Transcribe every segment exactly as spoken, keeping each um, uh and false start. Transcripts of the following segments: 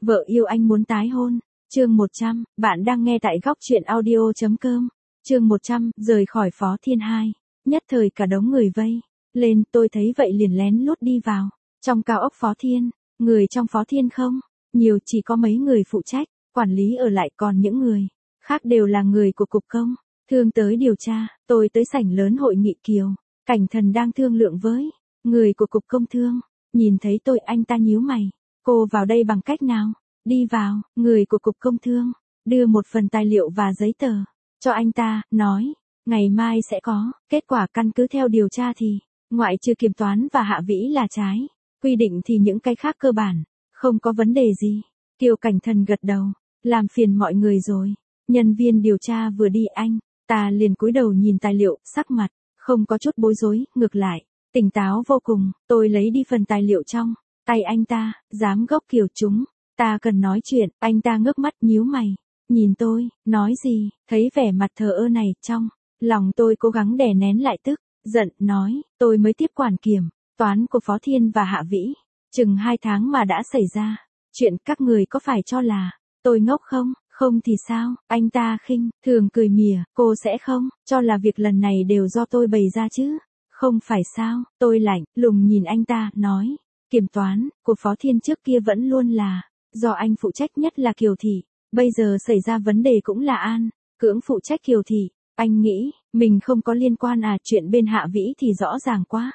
Vợ yêu anh muốn tái hôn. Chương một trăm, bạn đang nghe tại góc truyện audio.com. Chương một trăm, rời khỏi Phó Thiên hai. Nhất thời cả đống người vây lên, tôi thấy vậy liền lén lút đi vào. Trong cao ốc Phó Thiên, người trong Phó Thiên không nhiều, chỉ có mấy người phụ trách, quản lý ở lại, còn những người khác đều là người của cục công thương tới điều tra. Tôi tới sảnh lớn hội nghị Kiều Cảnh Thần đang thương lượng với người của cục công thương. Nhìn thấy tôi, anh ta nhíu mày. Cô vào đây bằng cách nào? Đi vào, người của cục công thương đưa một phần tài liệu và giấy tờ cho anh ta, nói, ngày mai sẽ có kết quả, căn cứ theo điều tra thì, ngoại trừ kiểm toán và hạ vĩ là trái quy định thì những cái khác cơ bản không có vấn đề gì. Kiều Cảnh Thần gật đầu, làm phiền mọi người rồi. Nhân viên điều tra vừa đi, anh ta liền cúi đầu nhìn tài liệu, sắc mặt không có chút bối rối, ngược lại tỉnh táo vô cùng. Tôi lấy đi phần tài liệu trong tay anh ta, giám gốc Kiều, chúng ta cần nói chuyện. Anh ta ngước mắt nhíu mày, nhìn tôi, nói gì? Thấy vẻ mặt thờ ơ này, trong lòng tôi cố gắng đè nén lại tức giận, nói, tôi mới tiếp quản kiểm toán của Phó Thiên và Hạ Vĩ chừng hai tháng mà đã xảy ra chuyện, các người có phải cho là tôi ngốc không? Không thì sao? Anh ta khinh thường cười mỉa, cô sẽ không cho là việc lần này đều do tôi bày ra chứ? Không phải sao? Tôi lạnh lùng nhìn anh ta, nói, kiểm toán của Phó Thiên trước kia vẫn luôn là do anh phụ trách, nhất là Kiều Thị. Bây giờ xảy ra vấn đề cũng là An Cưỡng phụ trách Kiều Thị. Anh nghĩ mình không có liên quan à? Chuyện bên Hạ Vĩ thì rõ ràng quá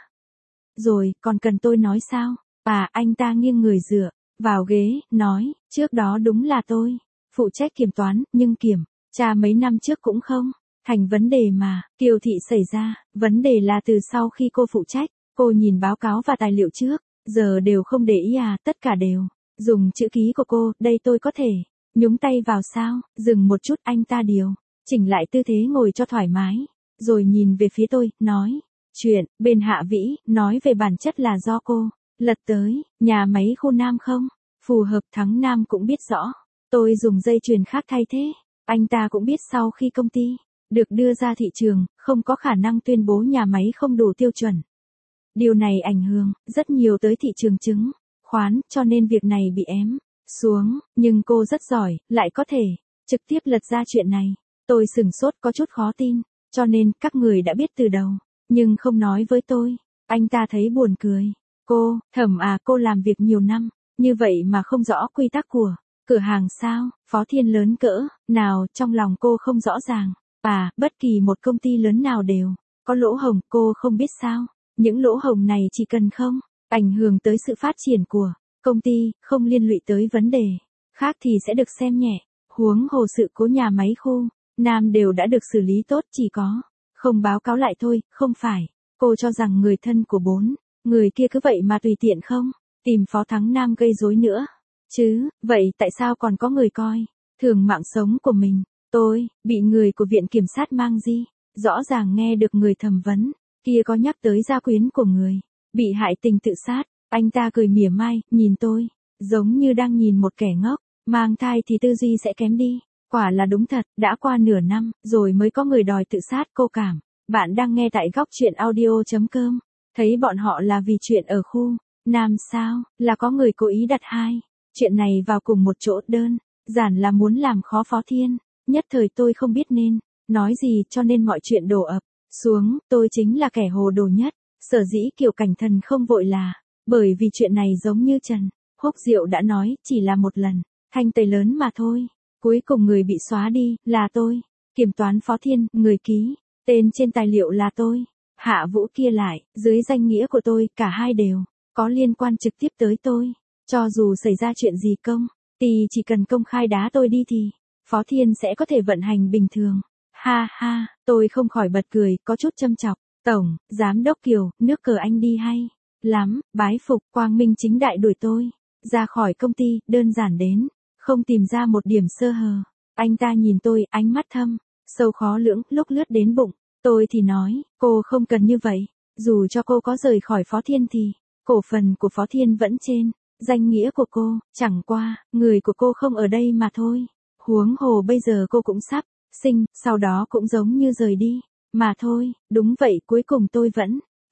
rồi, còn cần tôi nói sao? À, anh ta nghiêng người dựa vào ghế, nói, trước đó đúng là tôi phụ trách kiểm toán, nhưng kiểm tra mấy năm trước cũng không thành vấn đề mà. Kiều Thị xảy ra vấn đề là từ sau khi cô phụ trách. Cô nhìn báo cáo và tài liệu trước giờ đều không để ý à? Tất cả đều dùng chữ ký của cô, đây tôi có thể nhúng tay vào sao? Dừng một chút, anh ta điều chỉnh lại tư thế ngồi cho thoải mái, rồi nhìn về phía tôi, nói, chuyện bên Hạ Vĩ, nói về bản chất là do cô lật tới, nhà máy khu Nam không phù hợp, Thắng Nam cũng biết rõ. Tôi dùng dây chuyền khác thay thế. Anh ta cũng biết sau khi công ty được đưa ra thị trường, không có khả năng tuyên bố nhà máy không đủ tiêu chuẩn. Điều này ảnh hưởng rất nhiều tới thị trường chứng khoán, cho nên việc này bị ém xuống, nhưng cô rất giỏi, lại có thể trực tiếp lật ra chuyện này. Tôi sửng sốt, có chút khó tin, cho nên các người đã biết từ đầu, nhưng không nói với tôi. Anh ta thấy buồn cười. Cô, Thẩm à, cô làm việc nhiều năm như vậy mà không rõ quy tắc của cửa hàng sao? Phó Thiên lớn cỡ nào, trong lòng cô không rõ ràng à? Bất kỳ một công ty lớn nào đều có lỗ hổng, cô không biết sao? Những lỗ hổng này chỉ cần không ảnh hưởng tới sự phát triển của công ty, không liên lụy tới vấn đề khác thì sẽ được xem nhẹ. Huống hồ sự cố nhà máy khu Nam đều đã được xử lý tốt, chỉ có không báo cáo lại thôi. Không phải cô cho rằng người thân của bốn người kia cứ vậy mà tùy tiện không tìm Phó Thắng Nam gây rối nữa chứ? Vậy tại sao còn có người coi thường mạng sống của mình? Tôi bị người của viện kiểm sát mang đi, rõ ràng nghe được người thẩm vấn kia có nhắc tới gia quyến của người bị hại tình tự sát. Anh ta cười mỉa mai, nhìn tôi giống như đang nhìn một kẻ ngốc. Mang thai thì tư duy sẽ kém đi. Quả là đúng thật, đã qua nửa năm rồi mới có người đòi tự sát. Cô cảm bạn đang nghe tại góc truyện audio.com. Thấy bọn họ là vì chuyện ở khu Nam sao? Là có người cố ý đặt hai chuyện này vào cùng một chỗ, đơn giản là muốn làm khó Phó Thiên. Nhất thời tôi không biết nên nói gì, cho nên mọi chuyện đổ ập xuống. Tôi chính là kẻ hồ đồ nhất. Sở dĩ Kiều Cảnh Thần không vội là bởi vì chuyện này giống như Trần Húc Diệu đã nói, chỉ là một lần thanh tẩy lớn mà thôi. Cuối cùng người bị xóa đi là tôi. Kiểm toán Phó Thiên, người ký tên trên tài liệu là tôi. Hạ Vũ kia lại dưới danh nghĩa của tôi, cả hai đều có liên quan trực tiếp tới tôi. Cho dù xảy ra chuyện gì, công ty chỉ cần công khai đá tôi đi thì Phó Thiên sẽ có thể vận hành bình thường. Ha ha, tôi không khỏi bật cười, có chút châm chọc. Tổng giám đốc Kiều, nước cờ anh đi hay lắm, bái phục. Quang minh chính đại đuổi tôi ra khỏi công ty, đơn giản đến không tìm ra một điểm sơ hở. Anh ta nhìn tôi, ánh mắt thâm sâu khó lường, lúc lướt đến bụng tôi thì nói, cô không cần như vậy. Dù cho cô có rời khỏi Phó Thiên thì cổ phần của Phó Thiên vẫn trên danh nghĩa của cô, chẳng qua người của cô không ở đây mà thôi. Huống hồ bây giờ cô cũng sắp sinh, sau đó cũng giống như rời đi mà thôi. Đúng vậy, cuối cùng tôi vẫn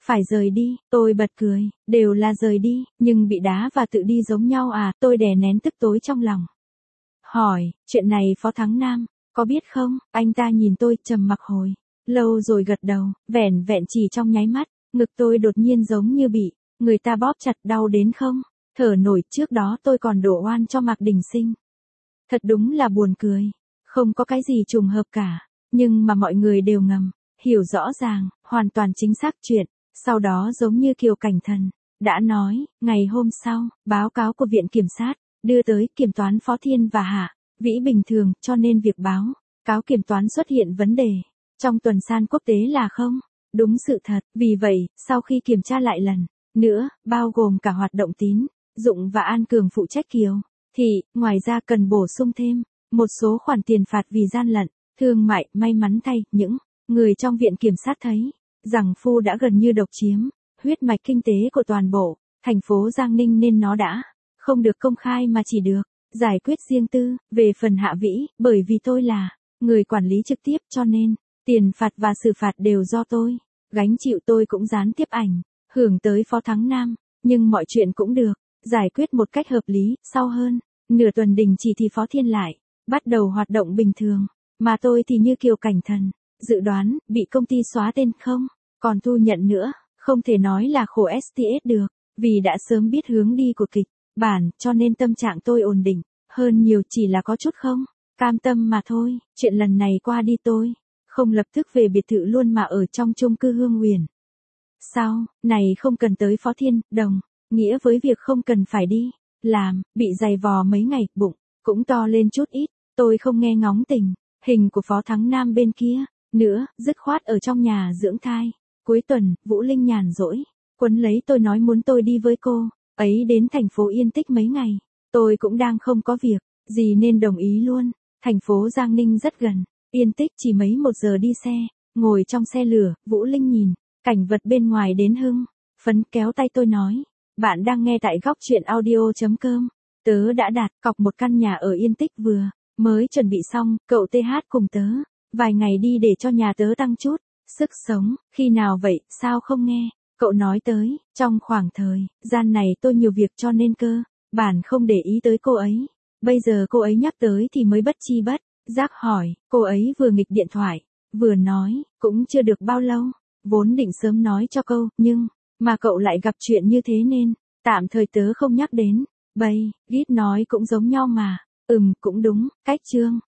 Phải rời đi, tôi bật cười, đều là rời đi, nhưng bị đá và tự đi giống nhau à, tôi đè nén tức tối trong lòng. Hỏi, chuyện này Phó Thắng Nam, có biết không? Anh ta nhìn tôi trầm mặc hồi lâu rồi gật đầu, vẻn vẹn chỉ trong nháy mắt, ngực tôi đột nhiên giống như bị người ta bóp chặt, đau đến không thở nổi. Trước đó tôi còn đổ oan cho Mạc Đình Sinh. Thật đúng là buồn cười, không có cái gì trùng hợp cả, nhưng mà mọi người đều ngầm hiểu rõ ràng, hoàn toàn chính xác chuyện. Sau đó giống như Kiều Cảnh Thần đã nói, ngày hôm sau, báo cáo của Viện Kiểm sát đưa tới kiểm toán Phó Thiên và Hạ Vĩ bình thường, cho nên việc báo cáo kiểm toán xuất hiện vấn đề trong tuần san quốc tế là không đúng sự thật. Vì vậy, sau khi kiểm tra lại lần nữa, bao gồm cả hoạt động tín dụng và An Cường phụ trách Kiều thì, ngoài ra cần bổ sung thêm một số khoản tiền phạt vì gian lận thương mại. May mắn thay, những người trong Viện Kiểm sát thấy rằng Phu đã gần như độc chiếm huyết mạch kinh tế của toàn bộ thành phố Giang Ninh, nên nó đã không được công khai mà chỉ được giải quyết riêng tư. Về phần Hạ Vĩ, bởi vì tôi là người quản lý trực tiếp cho nên tiền phạt và xử phạt đều do tôi gánh chịu. Tôi cũng gián tiếp ảnh hưởng tới Phó Thắng Nam, nhưng mọi chuyện cũng được giải quyết một cách hợp lý. Sau hơn nửa tuần đình chỉ thì Phó Thiên lại bắt đầu hoạt động bình thường, mà tôi thì như Kiều Cảnh Thần dự đoán, bị công ty xóa tên, không còn thu nhận nữa. Không thể nói là khổ ét tê ét được, vì đã sớm biết hướng đi của kịch bản, cho nên tâm trạng tôi ổn định hơn nhiều, chỉ là có chút không cam tâm mà thôi. Chuyện lần này qua đi tôi không lập tức về biệt thự luôn mà ở trong chung cư Hương Huyền. Sau này không cần tới Phó Thiên, đồng nghĩa với việc không cần phải đi làm, bị dày vò mấy ngày, bụng cũng to lên chút ít. Tôi không nghe ngóng tình hình của Phó Thắng Nam bên kia nữa, dứt khoát ở trong nhà dưỡng thai. Cuối tuần, Vũ Linh nhàn rỗi quấn lấy tôi nói muốn tôi đi với cô ấy đến thành phố Yên Tích mấy ngày. Tôi cũng đang không có việc gì nên đồng ý luôn. Thành phố Giang Ninh rất gần Yên Tích, chỉ mấy một giờ đi xe. Ngồi trong xe lửa, Vũ Linh nhìn cảnh vật bên ngoài đến hưng phấn, kéo tay tôi nói, bạn đang nghe tại góc truyện audio chấm com. Tớ đã đặt cọc một căn nhà ở Yên Tích, vừa mới chuẩn bị xong. Cậu tê hát cùng tớ vài ngày đi để cho nhà tớ tăng chút sức sống. Khi nào vậy, sao không nghe cậu nói tới? Trong khoảng thời gian này tôi nhiều việc cho nên cơ bản không để ý tới cô ấy. Bây giờ cô ấy nhắc tới thì mới bất chi bất giác hỏi. Cô ấy vừa nghịch điện thoại vừa nói, cũng chưa được bao lâu, vốn định sớm nói cho câu, nhưng mà cậu lại gặp chuyện như thế nên tạm thời tớ không nhắc đến. Bây gít nói cũng giống nhau mà. Ừm, cũng đúng, cách Trương